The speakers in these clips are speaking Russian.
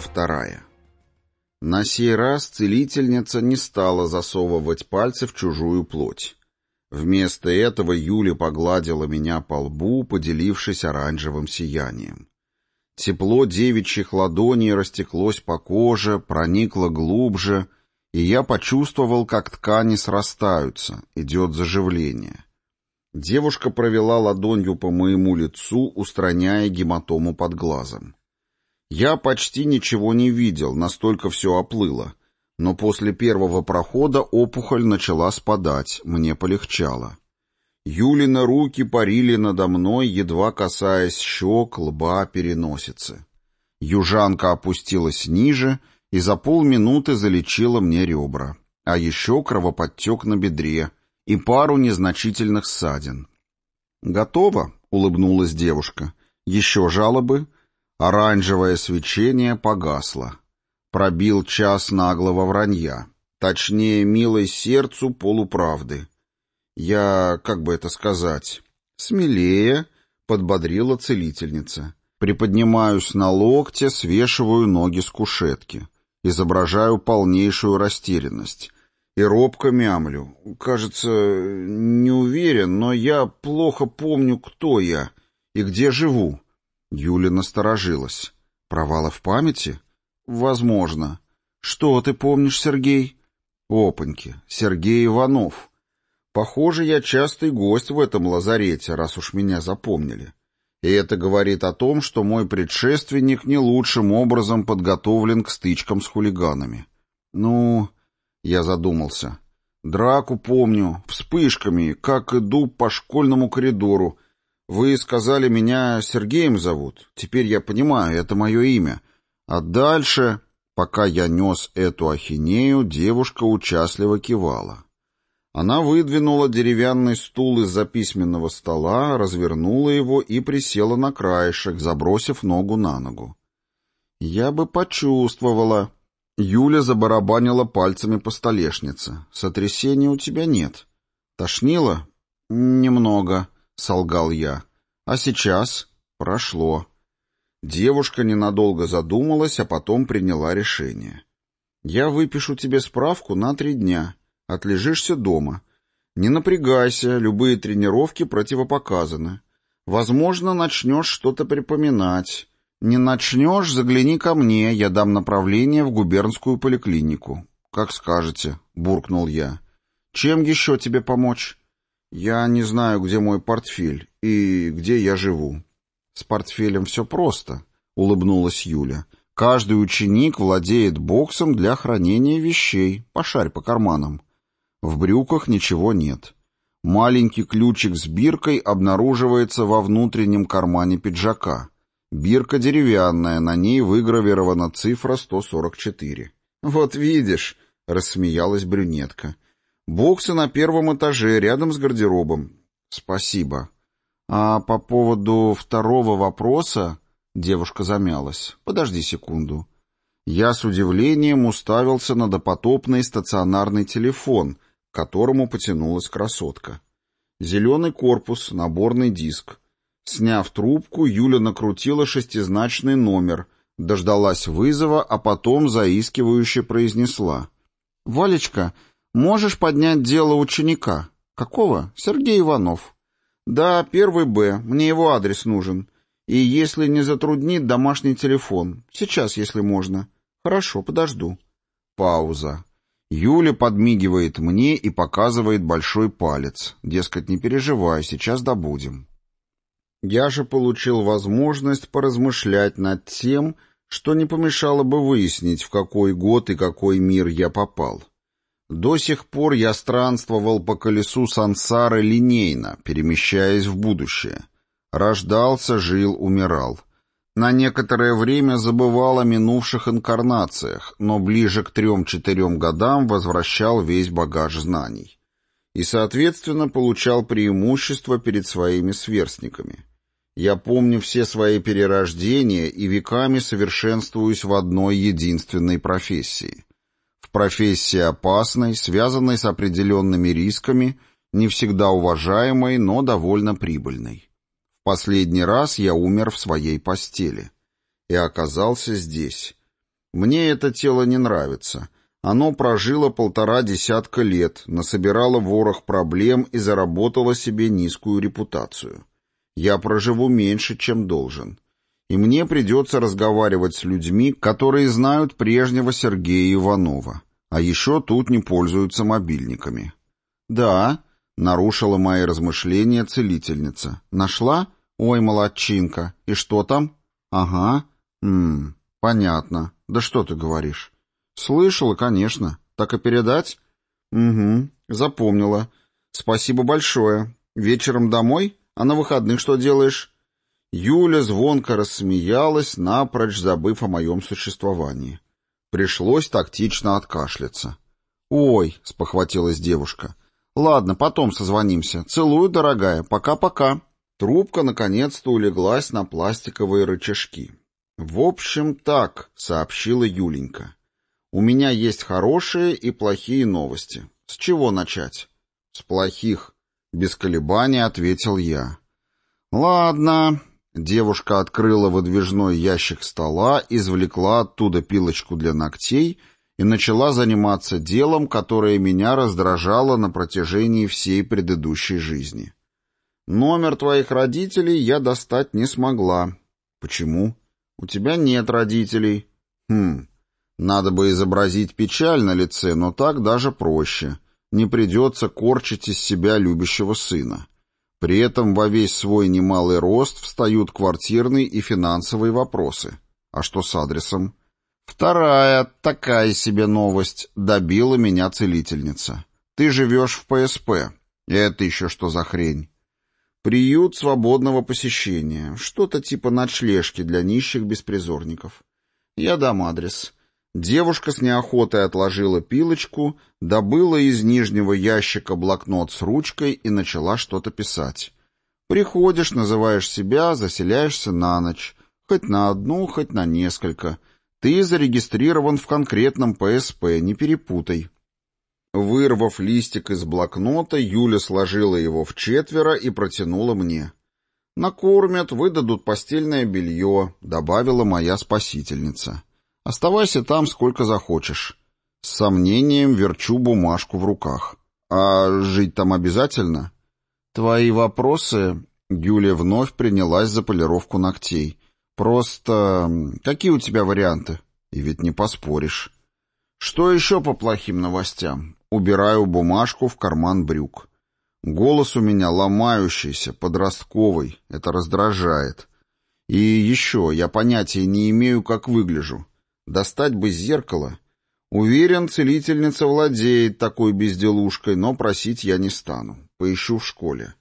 2. На сей раз целительница не стала засовывать пальцы в чужую плоть. Вместо этого Юля погладила меня по лбу, поделившись оранжевым сиянием. Тепло девичьих ладоней растеклось по коже, проникло глубже, и я почувствовал, как ткани срастаются, идет заживление. Девушка провела ладонью по моему лицу, устраняя гематому под глазом. Я почти ничего не видел, настолько все оплыло, но после первого прохода опухоль начала спадать, мне полегчало. Юлины руки парили надо мной, едва касаясь щек, лба, переносицы. Южанка опустилась ниже и за полминуты залечила мне ребра, а еще кровоподтек на бедре и пару незначительных ссадин. «Готово?» — улыбнулась девушка. «Еще жалобы?» Оранжевое свечение погасло. Пробил час наглого вранья, точнее, милой сердцу полуправды. Я, как бы это сказать, смелее, подбодрила целительница. Приподнимаюсь на локте, свешиваю ноги с кушетки. Изображаю полнейшую растерянность. И робко мямлю. Кажется, не уверен, но я плохо помню, кто я и где живу. Юля насторожилась. Провалы в памяти? Возможно. Что ты помнишь, Сергей? Опаньки, Сергей Иванов. Похоже, я частый гость в этом лазарете, раз уж меня запомнили. И это говорит о том, что мой предшественник не лучшим образом подготовлен к стычкам с хулиганами. Ну, я задумался. Драку помню, вспышками, как иду по школьному коридору. Вы сказали, меня Сергеем зовут. Теперь я понимаю, это мое имя. А дальше, пока я нес эту ахинею, девушка участливо кивала. Она выдвинула деревянный стул из-за письменного стола, развернула его и присела на краешек, забросив ногу на ногу. Я бы почувствовала. Юля забарабанила пальцами по столешнице. Сотрясения у тебя нет. Тошнило? Немного. — солгал я. «А сейчас?» «Прошло». Девушка ненадолго задумалась, а потом приняла решение. «Я выпишу тебе справку на 3 дня. Отлежишься дома. Не напрягайся, любые тренировки противопоказаны. Возможно, начнешь что-то припоминать. Не начнешь — загляни ко мне, я дам направление в губернскую поликлинику». «Как скажете», — буркнул я. «Чем еще тебе помочь?» «Я не знаю, где мой портфель и где я живу». «С портфелем все просто», — улыбнулась Юля. «Каждый ученик владеет боксом для хранения вещей. Пошарь по карманам». В брюках ничего нет. Маленький ключик с биркой обнаруживается во внутреннем кармане пиджака. Бирка деревянная, на ней выгравирована цифра 144. «Вот видишь», — рассмеялась брюнетка. «Боксы на 1 этаже, рядом с гардеробом». «Спасибо». «А по поводу 2 вопроса...» Девушка замялась. «Подожди секунду». Я с удивлением уставился на допотопный стационарный телефон, к которому потянулась красотка. Зеленый корпус, наборный диск. Сняв трубку, Юля накрутила 6-значный номер, дождалась вызова, а потом заискивающе произнесла. «Валечка, можешь поднять дело ученика?» «Какого?» «Сергей Иванов». «Да, 1 Б, мне его адрес нужен. И если не затруднит, домашний телефон. Сейчас, если можно». «Хорошо, подожду». Пауза. Юля подмигивает мне и показывает большой палец. Дескать, не переживай, сейчас добудем. Я же получил возможность поразмышлять над тем, что не помешало бы выяснить, в какой год и какой мир я попал. До сих пор я странствовал по колесу сансары линейно, перемещаясь в будущее. Рождался, жил, умирал. На некоторое время забывал о минувших инкарнациях, но ближе к 3-4 годам возвращал весь багаж знаний. И, соответственно, получал преимущество перед своими сверстниками. Я помню все свои перерождения и веками совершенствуюсь в одной единственной профессии. В профессии опасной, связанной с определенными рисками, не всегда уважаемой, но довольно прибыльной. В последний раз я умер в своей постели и оказался здесь. Мне это тело не нравится. Оно прожило 1,5 десятка лет, насобирало ворох проблем и заработало себе низкую репутацию. Я проживу меньше, чем должен. И мне придется разговаривать с людьми, которые знают прежнего Сергея Иванова. А еще тут не пользуются мобильниками. «Да», — нарушила мои размышления целительница. «Нашла? Ой, молодчинка. И что там?» «Ага. Понятно. Да что ты говоришь?» «Слышала, конечно. Так и передать?» «Угу. Запомнила. Спасибо большое. Вечером домой? А на выходных что делаешь?» Юля звонко рассмеялась, напрочь забыв о моем существовании. Пришлось тактично откашляться. «Ой», — спохватилась девушка. «Ладно, потом созвонимся. Целую, дорогая. Пока-пока». Трубка наконец-то улеглась на пластиковые рычажки. «В общем, так», — сообщила Юленька. «У меня есть хорошие и плохие новости. С чего начать?» «С плохих», — без колебаний ответил я. «Ладно». Девушка открыла выдвижной ящик стола, извлекла оттуда пилочку для ногтей и начала заниматься делом, которое меня раздражало на протяжении всей предыдущей жизни. «Номер твоих родителей я достать не смогла». «Почему?» «У тебя нет родителей». Надо бы изобразить печаль на лице, но так даже проще. Не придется корчить из себя любящего сына. При этом во весь свой немалый рост встают квартирные и финансовые вопросы. А что с адресом? Вторая, такая себе новость, добила меня целительница. Ты живешь в ПСП. Это еще что за хрень? Приют свободного посещения. Что-то типа ночлежки для нищих беспризорников. Я дам адрес. Девушка с неохотой отложила пилочку, добыла из нижнего ящика блокнот с ручкой и начала что-то писать. Приходишь, называешь себя, заселяешься на ночь. Хоть на одну, хоть на несколько. Ты зарегистрирован в конкретном ПСП, не перепутай. Вырвав листик из блокнота, Юля сложила его в 4 и протянула мне. «Накормят, выдадут постельное белье», — добавила моя спасительница. «Оставайся там сколько захочешь». С сомнением верчу бумажку в руках. «А жить там обязательно?» «Твои вопросы...» — Юля вновь принялась за полировку ногтей. «Просто... какие у тебя варианты?» И ведь не поспоришь. «Что еще по плохим новостям?» Убираю бумажку в карман брюк. Голос у меня ломающийся, подростковый. Это раздражает. И еще, я понятия не имею, как выгляжу. Достать бы зеркало. Уверен, целительница владеет такой безделушкой, но просить я не стану. Поищу в школе.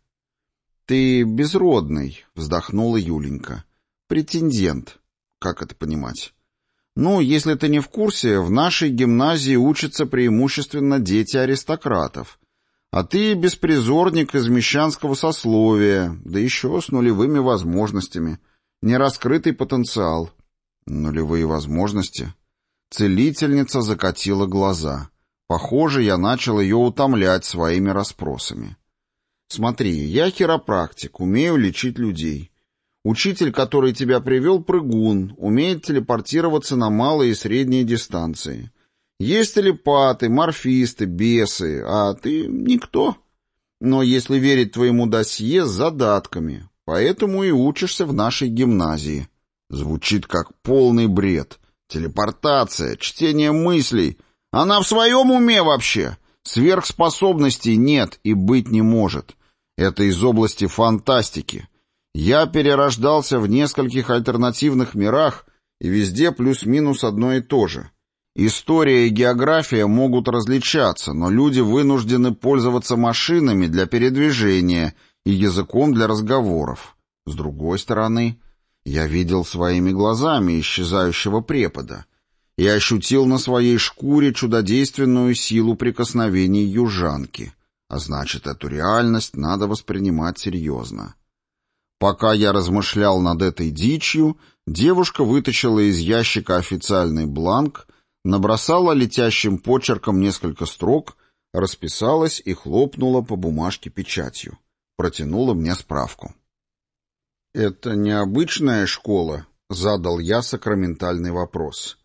«Ты безродный», — вздохнула Юленька. «Претендент». Как это понимать? «Ну, если ты не в курсе, в нашей гимназии учатся преимущественно дети аристократов. А ты беспризорник из мещанского сословия, да еще с нулевыми возможностями. Нераскрытый потенциал». «Нулевые возможности?» Целительница закатила глаза. Похоже, я начал ее утомлять своими расспросами. «Смотри, я хиропрактик, умею лечить людей. Учитель, который тебя привел, прыгун, умеет телепортироваться на малые и средние дистанции. Есть телепаты, морфисты, бесы, а ты никто. Но если верить твоему досье, с задатками, поэтому и учишься в нашей гимназии». Звучит как полный бред. Телепортация, чтение мыслей. Она в своем уме вообще? Сверхспособностей нет и быть не может. Это из области фантастики. Я перерождался в нескольких альтернативных мирах, и везде плюс-минус одно и то же. История и география могут различаться, но люди вынуждены пользоваться машинами для передвижения и языком для разговоров. С другой стороны, я видел своими глазами исчезающего препода и ощутил на своей шкуре чудодейственную силу прикосновений южанки, а значит, эту реальность надо воспринимать серьезно. Пока я размышлял над этой дичью, девушка вытащила из ящика официальный бланк, набросала летящим почерком несколько строк, расписалась и хлопнула по бумажке печатью. Протянула мне справку. «Это необычная школа?» — задал я сакраментальный вопрос.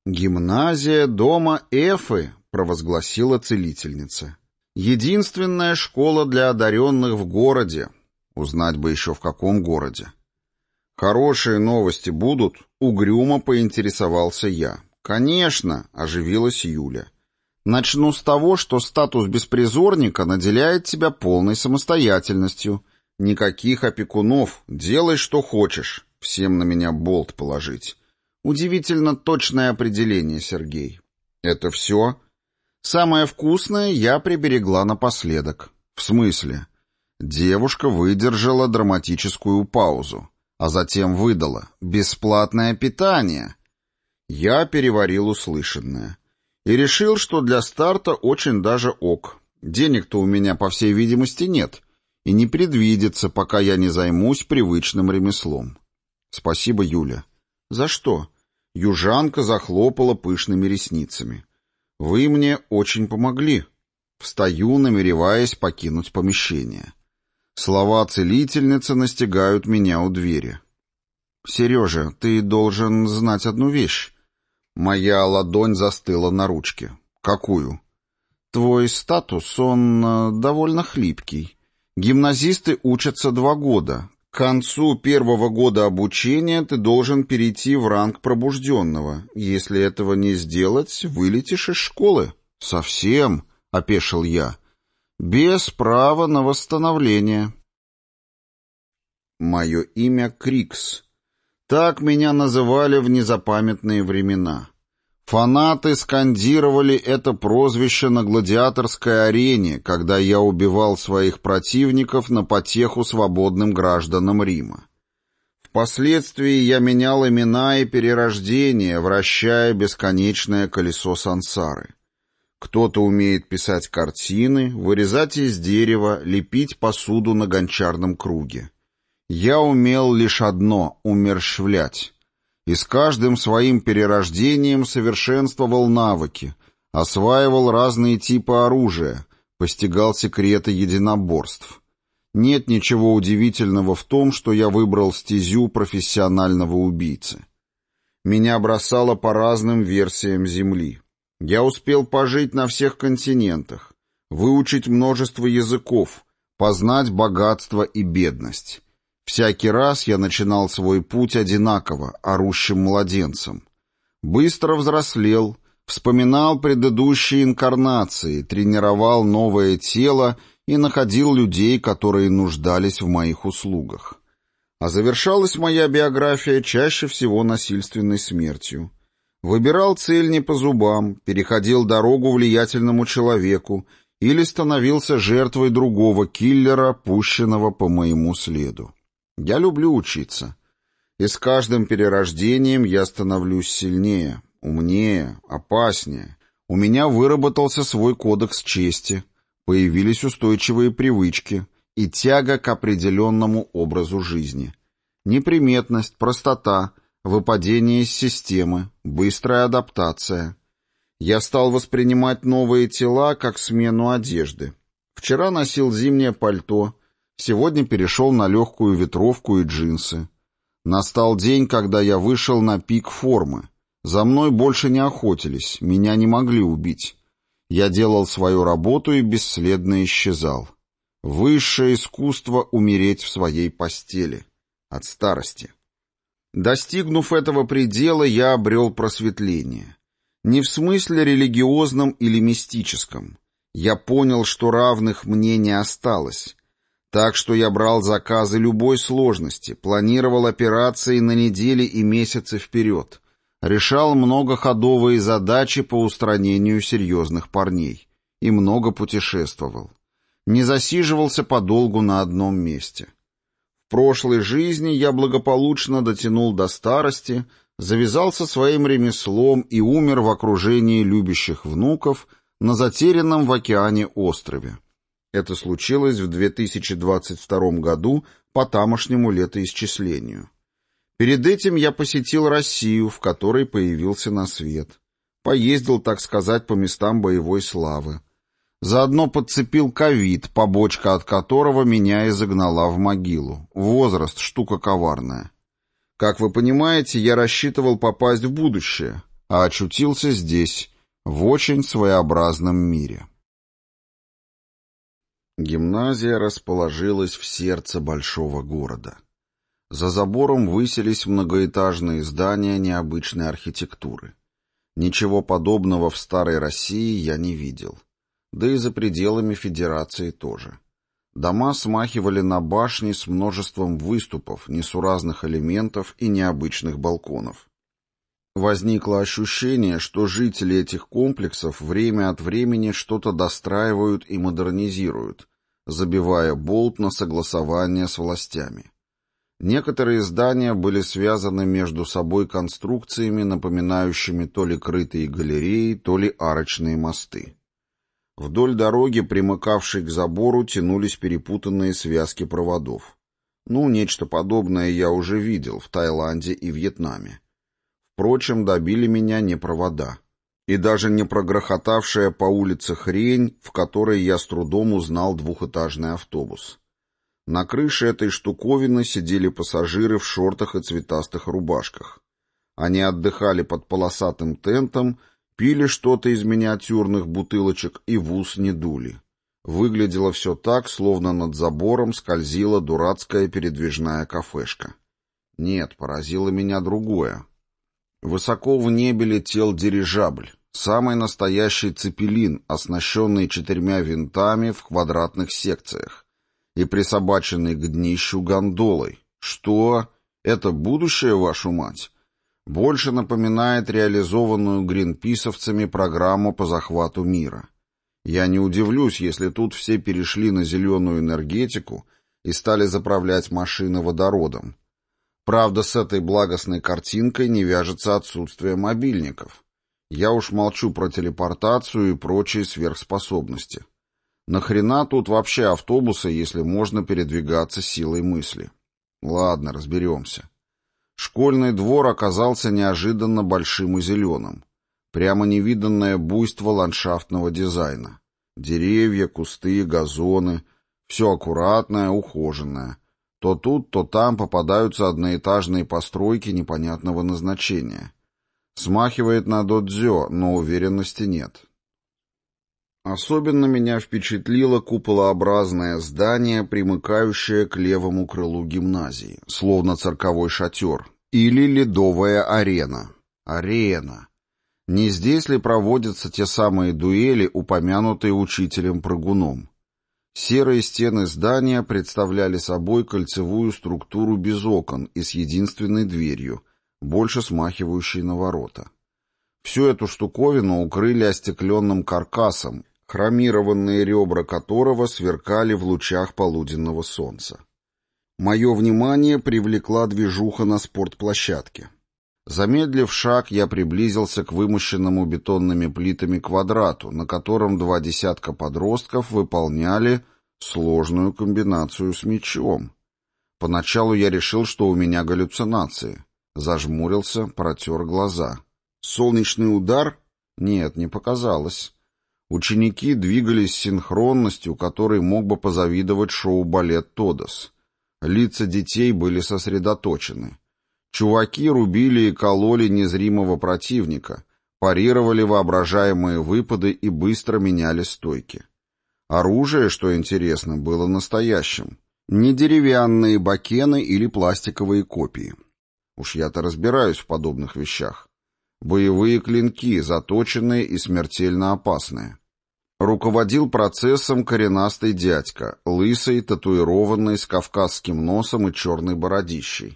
«Гимназия дома Эфы», — провозгласила целительница. «Единственная школа для одаренных в городе». Узнать бы еще, в каком городе. «Хорошие новости будут?» — угрюмо поинтересовался я. «Конечно», — оживилась Юля. «Начну с того, что статус беспризорника наделяет тебя полной самостоятельностью. Никаких опекунов, делай, что хочешь. Всем на меня болт положить». Удивительно точное определение, Сергей. «Это все?» «Самое вкусное я приберегла напоследок». «В смысле?» Девушка выдержала драматическую паузу, а затем выдала: «Бесплатное питание». Я переварил услышанное и решил, что для старта очень даже ок. Денег-то у меня, по всей видимости, нет, и не предвидится, пока я не займусь привычным ремеслом. «Спасибо, Юля». «За что?» Южанка захлопала пышными ресницами. «Вы мне очень помогли». Встаю, намереваясь покинуть помещение. Слова целительницы настигают меня у двери. «Сережа, ты должен знать одну вещь». Моя ладонь застыла на ручке. «Какую?» «Твой статус, он довольно хлипкий. Гимназисты учатся 2 года. К концу 1-го года обучения ты должен перейти в ранг пробужденного. Если этого не сделать, вылетишь из школы». «Совсем?» — опешил я. «Без права на восстановление». Мое имя Крикс. Так меня называли в незапамятные времена. Фанаты скандировали это прозвище на гладиаторской арене, когда я убивал своих противников на потеху свободным гражданам Рима. Впоследствии я менял имена и перерождения, вращая бесконечное колесо сансары. Кто-то умеет писать картины, вырезать из дерева, лепить посуду на гончарном круге. Я умел лишь одно — умерщвлять. И с каждым своим перерождением совершенствовал навыки, осваивал разные типы оружия, постигал секреты единоборств. Нет ничего удивительного в том, что я выбрал стезю профессионального убийцы. Меня бросало по разным версиям Земли. Я успел пожить на всех континентах, выучить множество языков, познать богатство и бедность. Всякий раз я начинал свой путь одинаково, орущим младенцем. Быстро взрослел, вспоминал предыдущие инкарнации, тренировал новое тело и находил людей, которые нуждались в моих услугах. А завершалась моя биография чаще всего насильственной смертью. Выбирал цель не по зубам, переходил дорогу влиятельному человеку или становился жертвой другого киллера, пущенного по моему следу. Я люблю учиться. И с каждым перерождением я становлюсь сильнее, умнее, опаснее. У меня выработался свой кодекс чести, появились устойчивые привычки и тяга к определенному образу жизни. Неприметность, простота, выпадение из системы, быстрая адаптация. Я стал воспринимать новые тела как смену одежды. Вчера носил зимнее пальто, сегодня перешел на легкую ветровку и джинсы. Настал день, когда я вышел на пик формы. За мной больше не охотились, меня не могли убить. Я делал свою работу и бесследно исчезал. Высшее искусство — умереть в своей постели. От старости. Достигнув этого предела, я обрел просветление. Не в смысле религиозном или мистическом. Я понял, что равных мне не осталось. Так что я брал заказы любой сложности, планировал операции на недели и месяцы вперед, решал многоходовые задачи по устранению серьезных парней и много путешествовал. Не засиживался подолгу на одном месте. В прошлой жизни я благополучно дотянул до старости, завязался своим ремеслом и умер в окружении любящих внуков на затерянном в океане острове. Это случилось в 2022 году по тамошнему летоисчислению. Перед этим я посетил Россию, в которой появился на свет. Поездил, так сказать, по местам боевой славы. Заодно подцепил ковид, побочка от которого меня и загнала в могилу. Возраст — штука коварная. Как вы понимаете, я рассчитывал попасть в будущее, а очутился здесь, в очень своеобразном мире. Гимназия расположилась в сердце большого города. За забором высились многоэтажные здания необычной архитектуры. Ничего подобного в старой России я не видел. Да и за пределами Федерации тоже. Дома смахивали на башни с множеством выступов, несуразных элементов и необычных балконов. Возникло ощущение, что жители этих комплексов время от времени что-то достраивают и модернизируют, забивая болт на согласование с властями. Некоторые здания были связаны между собой конструкциями, напоминающими то ли крытые галереи, то ли арочные мосты. Вдоль дороги, примыкавшей к забору, тянулись перепутанные связки проводов. Нечто подобное я уже видел в Таиланде и Вьетнаме. Впрочем, добили меня не провода. И даже не прогрохотавшая по улице хрень, в которой я с трудом узнал двухэтажный автобус. На крыше этой штуковины сидели пассажиры в шортах и цветастых рубашках. Они отдыхали под полосатым тентом, пили что-то из миниатюрных бутылочек и в ус не дули. Выглядело все так, словно над забором скользила дурацкая передвижная кафешка. Нет, поразило меня другое. Высоко в небе летел дирижабль, самый настоящий цепелин, оснащенный 4 винтами в квадратных секциях и присобаченный к днищу гондолой. Что? Это будущее, вашу мать? Больше напоминает реализованную гринписовцами программу по захвату мира. Я не удивлюсь, если тут все перешли на зеленую энергетику и стали заправлять машины водородом. Правда, с этой благостной картинкой не вяжется отсутствие мобильников. Я уж молчу про телепортацию и прочие сверхспособности. Нахрена тут вообще автобусы, если можно передвигаться силой мысли? Ладно, разберемся. Школьный двор оказался неожиданно большим и зеленым. Прямо невиданное буйство ландшафтного дизайна. Деревья, кусты, газоны. Все аккуратное, ухоженное. То тут, то там попадаются одноэтажные постройки непонятного назначения. Смахивает на додзё, но уверенности нет. Особенно меня впечатлило куполообразное здание, примыкающее к левому крылу гимназии, словно цирковой шатер, или ледовая арена. Арена. Не здесь ли проводятся те самые дуэли, упомянутые учителем-прыгуном? Серые стены здания представляли собой кольцевую структуру без окон и с единственной дверью, больше смахивающей на ворота. Всю эту штуковину укрыли остекленным каркасом, хромированные ребра которого сверкали в лучах полуденного солнца. Мое внимание привлекла движуха на спортплощадке. Замедлив шаг, я приблизился к вымощенному бетонными плитами квадрату, на котором 2 десятка подростков выполняли сложную комбинацию с мячом. Поначалу я решил, что у меня галлюцинации. Зажмурился, протер глаза. Солнечный удар? Нет, не показалось. Ученики двигались с синхронностью, которой мог бы позавидовать шоу-балет «Тодос». Лица детей были сосредоточены. Чуваки рубили и кололи незримого противника, парировали воображаемые выпады и быстро меняли стойки. Оружие, что интересно, было настоящим. Не деревянные бакены или пластиковые копии. Уж я-то разбираюсь в подобных вещах. Боевые клинки, заточенные и смертельно опасные. Руководил процессом коренастый дядька, лысый, татуированный, с кавказским носом и черной бородищей.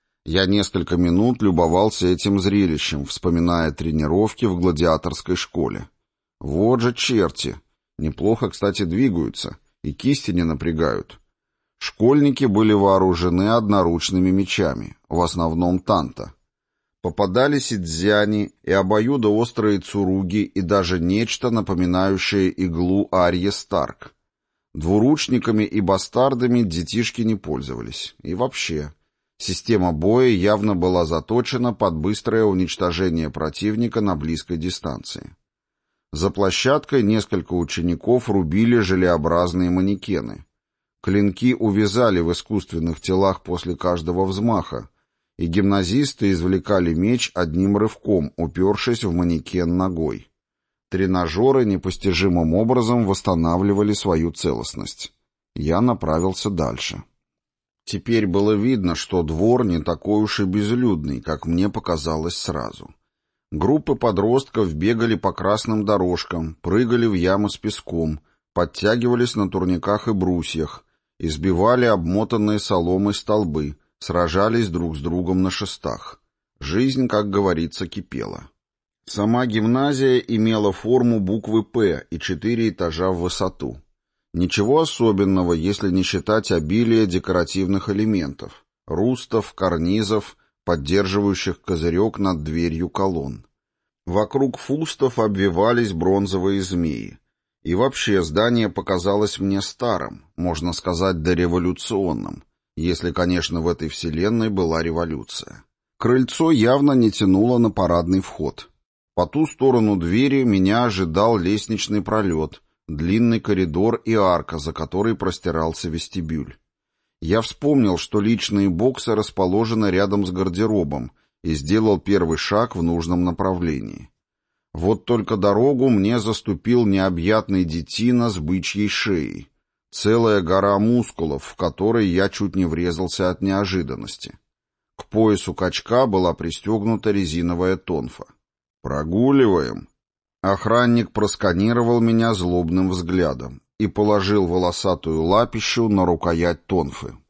Я несколько минут любовался этим зрелищем, вспоминая тренировки в гладиаторской школе. Вот же черти! Неплохо, кстати, двигаются, и кисти не напрягают. Школьники были вооружены одноручными мечами, в основном танта. Попадались и дзяни, и обоюдоострые цуруги, и даже нечто, напоминающее иглу Арьи Старк. Двуручниками и бастардами детишки не пользовались. И вообще, система боя явно была заточена под быстрое уничтожение противника на близкой дистанции. За площадкой несколько учеников рубили желеобразные манекены. Клинки увязали в искусственных телах после каждого взмаха, и гимназисты извлекали меч одним рывком, упершись в манекен ногой. Тренажеры непостижимым образом восстанавливали свою целостность. Я направился дальше. Теперь было видно, что двор не такой уж и безлюдный, как мне показалось сразу. Группы подростков бегали по красным дорожкам, прыгали в ямы с песком, подтягивались на турниках и брусьях, избивали обмотанные соломой столбы, сражались друг с другом на шестах. Жизнь, как говорится, кипела. Сама гимназия имела форму буквы «П» и 4 этажа в высоту. Ничего особенного, если не считать обилия декоративных элементов, рустов, карнизов, поддерживающих козырек над дверью колонн. Вокруг фустов обвивались бронзовые змеи. И вообще здание показалось мне старым, можно сказать, дореволюционным, если, конечно, в этой вселенной была революция. Крыльцо явно не тянуло на парадный вход. По ту сторону двери меня ожидал лестничный пролет, длинный коридор и арка, за которой простирался вестибюль. Я вспомнил, что личные боксы расположены рядом с гардеробом, и сделал первый шаг в нужном направлении. Вот только дорогу мне заступил необъятный детина с бычьей шеей. Целая гора мускулов, в которой я чуть не врезался от неожиданности. К поясу качка была пристегнута резиновая тонфа. «Прогуливаем». Охранник просканировал меня злобным взглядом и положил волосатую лапищу на рукоять тонфы.